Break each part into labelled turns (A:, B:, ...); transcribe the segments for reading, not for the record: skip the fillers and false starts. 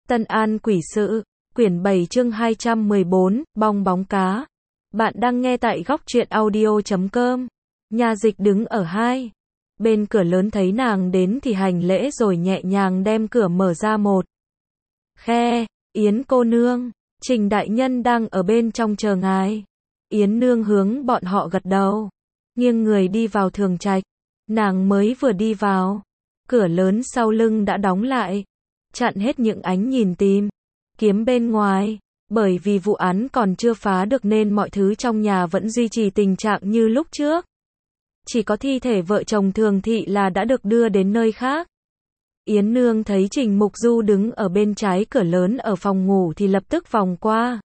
A: Tân An Quỷ Sự, quyển 7 chương 214, bong bóng cá. Bạn đang nghe tại góc truyện audio.com. Nha Dịch đứng ở bên cửa lớn thấy nàng đến thì hành lễ rồi nhẹ nhàng đem cửa mở ra một khe. Yến cô nương, Trình đại nhân đang ở bên trong chờ ngài. Yến nương hướng bọn họ gật đầu, nghiêng người đi vào thường trạch. Nàng mới vừa đi vào, cửa lớn sau lưng đã đóng lại, chặn hết những ánh nhìn tìm kiếm bên ngoài. Bởi vì vụ án còn chưa phá được nên mọi thứ trong nhà vẫn duy trì tình trạng như lúc trước. Chỉ có thi thể vợ chồng Thường Thị là đã được đưa đến nơi khác. Yến nương thấy Trình Mục Du đứng ở bên trái cửa lớn ở phòng ngủ thì lập tức vòng qua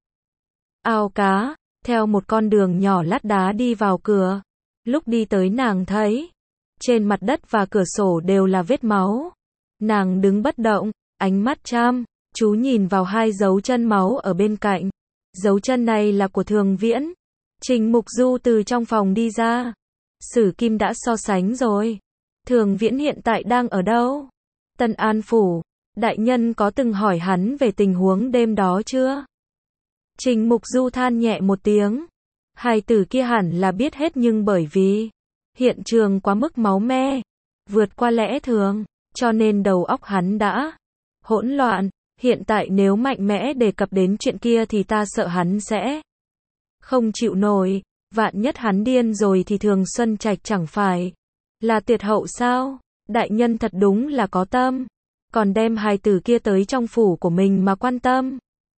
A: ao cá, theo một con đường nhỏ lát đá đi vào cửa. Lúc đi tới nàng thấy trên mặt đất và cửa sổ đều là vết máu. Nàng đứng bất động, ánh mắt chăm chú nhìn vào hai dấu chân máu ở bên cạnh. Dấu chân này là của Thường Viễn. Trình Mục Du từ trong phòng đi ra. Sử Kim đã so sánh rồi. Thường Viễn hiện tại đang ở đâu? Tân An Phủ. Đại nhân có từng hỏi hắn về tình huống đêm đó chưa? Trình Mục Du than nhẹ một tiếng. Hai từ kia hẳn là biết hết nhưng bởi vì hiện trường quá mức máu me, vượt qua lẽ thường, cho nên đầu óc hắn đã hỗn loạn. Hiện tại nếu mạnh mẽ đề cập đến chuyện kia thì ta sợ hắn sẽ không chịu nổi. Vạn nhất hắn điên rồi thì Thường Xuân Trạch chẳng phải là tuyệt hậu sao? Đại nhân thật đúng là có tâm, còn đem hai từ kia tới trong phủ của mình mà quan tâm.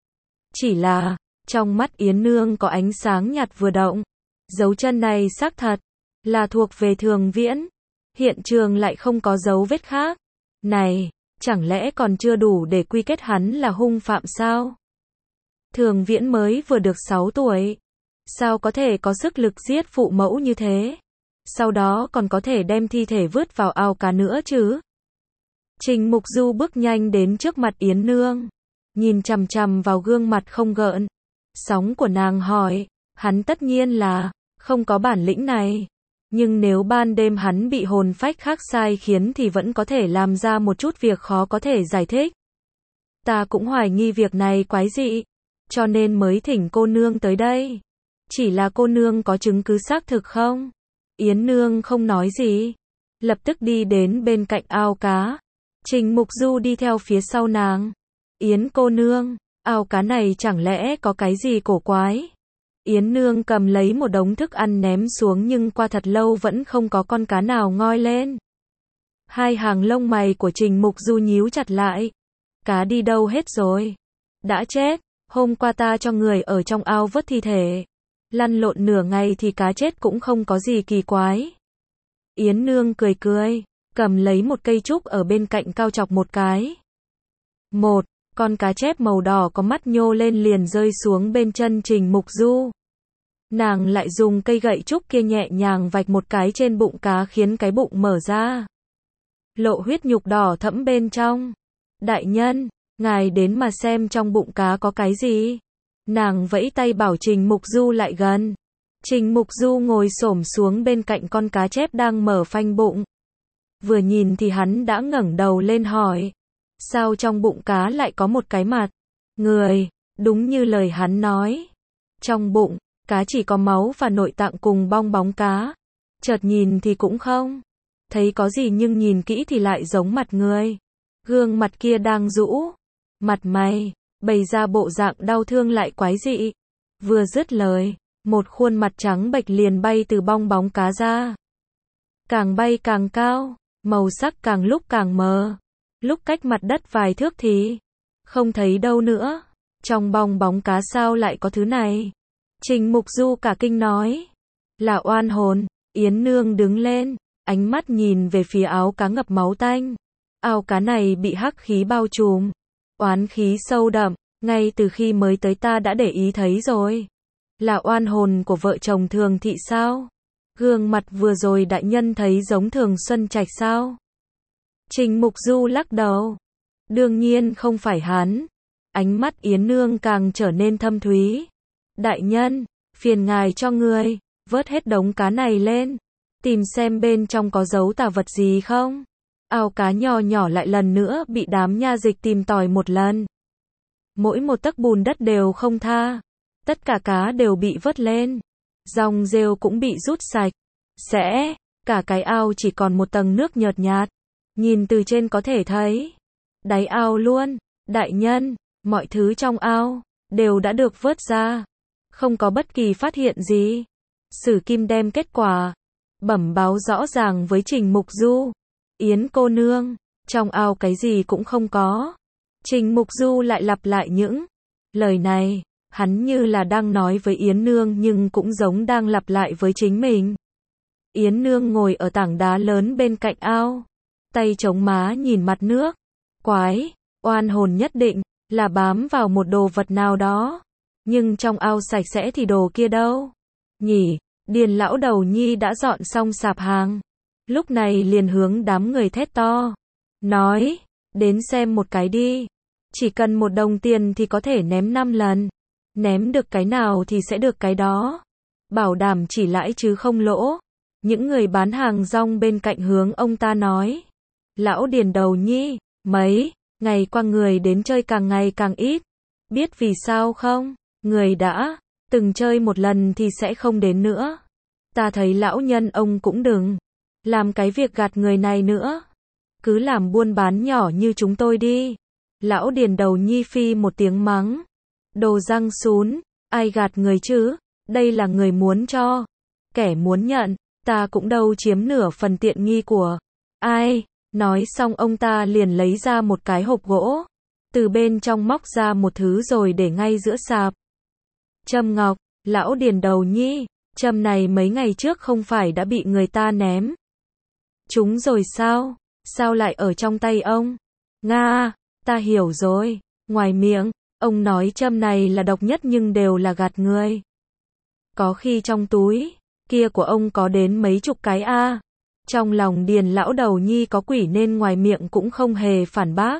A: Chỉ là, trong mắt Yến nương có ánh sáng nhạt vừa động. Dấu chân này xác thật là thuộc về Thường Viễn. Hiện trường lại không có dấu vết khác. Này, chẳng lẽ còn chưa đủ để quy kết hắn là hung phạm sao? Thường Viễn mới vừa được 6 tuổi. Sao có thể có sức lực giết phụ mẫu như thế? Sau đó còn có thể đem thi thể vứt vào ao cá nữa chứ? Trình Mục Du bước nhanh đến trước mặt Yến nương, nhìn chằm chằm vào gương mặt không gợn sóng của nàng hỏi. Hắn tất nhiên là không có bản lĩnh này, nhưng nếu ban đêm hắn bị hồn phách khác sai khiến thì vẫn có thể làm ra một chút việc khó có thể giải thích. Ta cũng hoài nghi việc này quái dị, cho nên mới thỉnh cô nương tới đây. Chỉ là cô nương có chứng cứ xác thực không? Yến nương không nói gì, lập tức đi đến bên cạnh ao cá. Trình Mục Du đi theo phía sau nàng. Yến cô nương, ao cá này chẳng lẽ có cái gì cổ quái? Yến nương cầm lấy một đống thức ăn ném xuống nhưng qua thật lâu vẫn không có con cá nào ngoi lên. Hai hàng lông mày của Trình Mục Du nhíu chặt lại. Cá đi đâu hết rồi? Đã chết. Hôm qua ta cho người ở trong ao vớt thi thể, lăn lộn nửa ngày thì cá chết cũng không có gì kỳ quái. Yến nương cười cười, cầm lấy một cây trúc ở bên cạnh cau chọc một cái. Một con cá chép màu đỏ có mắt nhô lên liền rơi xuống bên chân Trình Mục Du. Nàng lại dùng cây gậy trúc kia nhẹ nhàng vạch một cái trên bụng cá khiến cái bụng mở ra, lộ huyết nhục đỏ thẫm bên trong. Đại nhân, ngài đến mà xem trong bụng cá có cái gì. Nàng vẫy tay bảo Trình Mục Du lại gần. Trình Mục Du ngồi xổm xuống bên cạnh con cá chép đang mở phanh bụng. Vừa nhìn thì hắn đã ngẩng đầu lên hỏi. Sao trong bụng cá lại có một cái mặt người? Đúng như lời hắn nói. Trong bụng cá chỉ có máu và nội tạng cùng bong bóng cá. Chợt nhìn thì cũng không thấy có gì nhưng nhìn kỹ thì lại giống mặt người. Gương mặt kia đang rũ mặt mày, bày ra bộ dạng đau thương lại quái dị. Vừa dứt lời, một khuôn mặt trắng bệch liền bay từ bong bóng cá ra. Càng bay càng cao, màu sắc càng lúc càng mờ. Lúc cách mặt đất vài thước thì không thấy đâu nữa. Trong bong bóng cá sao lại có thứ này? Trình Mục Du cả kinh nói. Là oan hồn. Yến nương đứng lên, ánh mắt nhìn về phía áo cá ngập máu tanh. Ao cá này bị hắc khí bao trùm, oán khí sâu đậm, ngay từ khi mới tới ta đã để ý thấy rồi. Là oan hồn của vợ chồng Thường Thị sao? Gương mặt vừa rồi đại nhân thấy giống Thường Xuân Trạch sao? Trình Mục Du lắc đầu. Đương nhiên không phải hắn. Ánh mắt Yến nương càng trở nên thâm thúy. Đại nhân, phiền ngài cho người vớt hết đống cá này lên, tìm xem bên trong có dấu tà vật gì không. Ao cá nho nhỏ lại lần nữa bị đám nha dịch tìm tòi một lần. mỗi một tấc bùn đất đều không tha. Tất cả cá đều bị vớt lên. Dòng rêu cũng bị rút sạch. Sẽ, cả cái ao chỉ còn một tầng nước nhợt nhạt. Nhìn từ trên có thể thấy. Đáy ao luôn. Đại nhân, mọi thứ trong ao đều đã được vớt ra. Không có bất kỳ phát hiện gì. Sử Kim đem kết quả bẩm báo rõ ràng với Trình Mục Du. Yến cô nương, trong ao cái gì cũng không có. Trình Mục Du lại lặp lại những lời này. Hắn như là đang nói với Yến nương nhưng cũng giống đang lặp lại với chính mình. Yến nương ngồi ở tảng đá lớn bên cạnh ao. Tay chống má nhìn mặt nước. Quái, oan hồn nhất định là bám vào một đồ vật nào đó. Nhưng trong ao sạch sẽ thì đồ kia đâu? Nhỉ, Điền lão đầu nhi đã dọn xong sạp hàng. Lúc này liền hướng đám người thét to. Nói, đến xem một cái đi. Chỉ cần 1 đồng tiền thì có thể ném 5 lần. Ném được cái nào thì sẽ được cái đó. Bảo đảm chỉ lãi chứ không lỗ. Những người bán hàng rong bên cạnh hướng ông ta nói. Lão Điền đầu nhi, mấy ngày qua người đến chơi càng ngày càng ít. Biết vì sao không? Người đã từng chơi một lần thì sẽ không đến nữa. Ta thấy lão nhân ông cũng đừng làm cái việc gạt người này nữa. Cứ làm buôn bán nhỏ như chúng tôi đi. Lão Điền đầu nhi phi một tiếng mắng. Đồ răng sún, ai gạt người chứ? Đây là người muốn cho, kẻ muốn nhận, ta cũng đâu chiếm nửa phần tiện nghi của ai. Nói xong ông ta liền lấy ra một cái hộp gỗ, từ bên trong móc ra một thứ rồi để ngay giữa sạp. Châm ngọc, lão Điền đầu nhi, châm này mấy ngày trước không phải đã bị người ta ném chúng rồi sao? Sao lại ở trong tay ông? Nga, ta hiểu rồi. Ngoài miệng, ông nói châm này là độc nhất nhưng đều là gạt người. Có khi trong túi kia của ông có đến mấy chục cái a. Trong lòng Điền lão đầu nhi có quỷ nên ngoài miệng cũng không hề phản bác.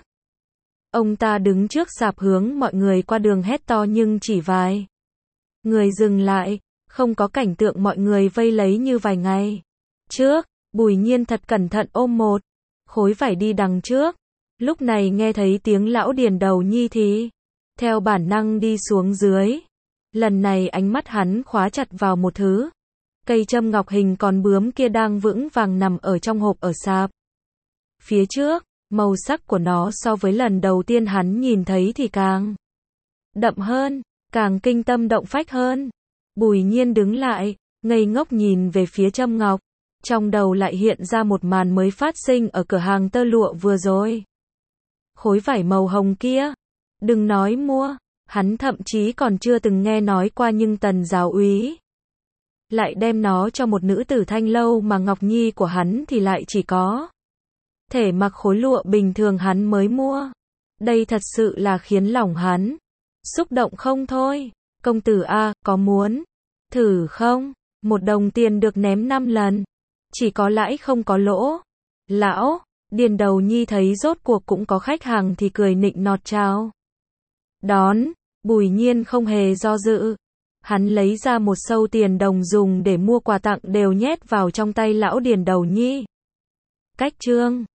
A: Ông ta đứng trước sạp hướng mọi người qua đường hét to nhưng chỉ vài người dừng lại, không có cảnh tượng mọi người vây lấy như vài ngày trước. Bùi Nhiên thật cẩn thận ôm một khối vải đi đằng trước. Lúc này nghe thấy tiếng lão Điền đầu nhi thì theo bản năng đi xuống dưới. Lần này ánh mắt hắn khóa chặt vào một thứ. Cây châm ngọc hình con bướm kia đang vững vàng nằm ở trong hộp ở sạp phía trước. Màu sắc của nó so với lần đầu tiên hắn nhìn thấy thì càng đậm hơn, càng kinh tâm động phách hơn. Bùi Nhiên đứng lại, ngây ngốc nhìn về phía châm ngọc. Trong đầu lại hiện ra một màn mới phát sinh ở cửa hàng tơ lụa vừa rồi. Khối vải màu hồng kia, đừng nói mua, hắn thậm chí còn chưa từng nghe nói qua nhưng Tần giáo úy lại đem nó cho một nữ tử Thanh Lâu mà Ngọc Nhi của hắn thì lại chỉ có thể mặc khối lụa bình thường hắn mới mua. Đây thật sự là khiến lòng hắn xúc động không thôi. Công tử a, có muốn thử không? 1 đồng tiền được ném 5 lần. Chỉ có lãi không có lỗ. Lão Điền đầu nhi thấy rốt cuộc cũng có khách hàng thì cười nịnh nọt chào đón. Bùi Nhiên không hề do dự. Hắn lấy ra một xâu tiền đồng dùng để mua quà tặng đều nhét vào trong tay lão Điền đầu nhi. Cách chương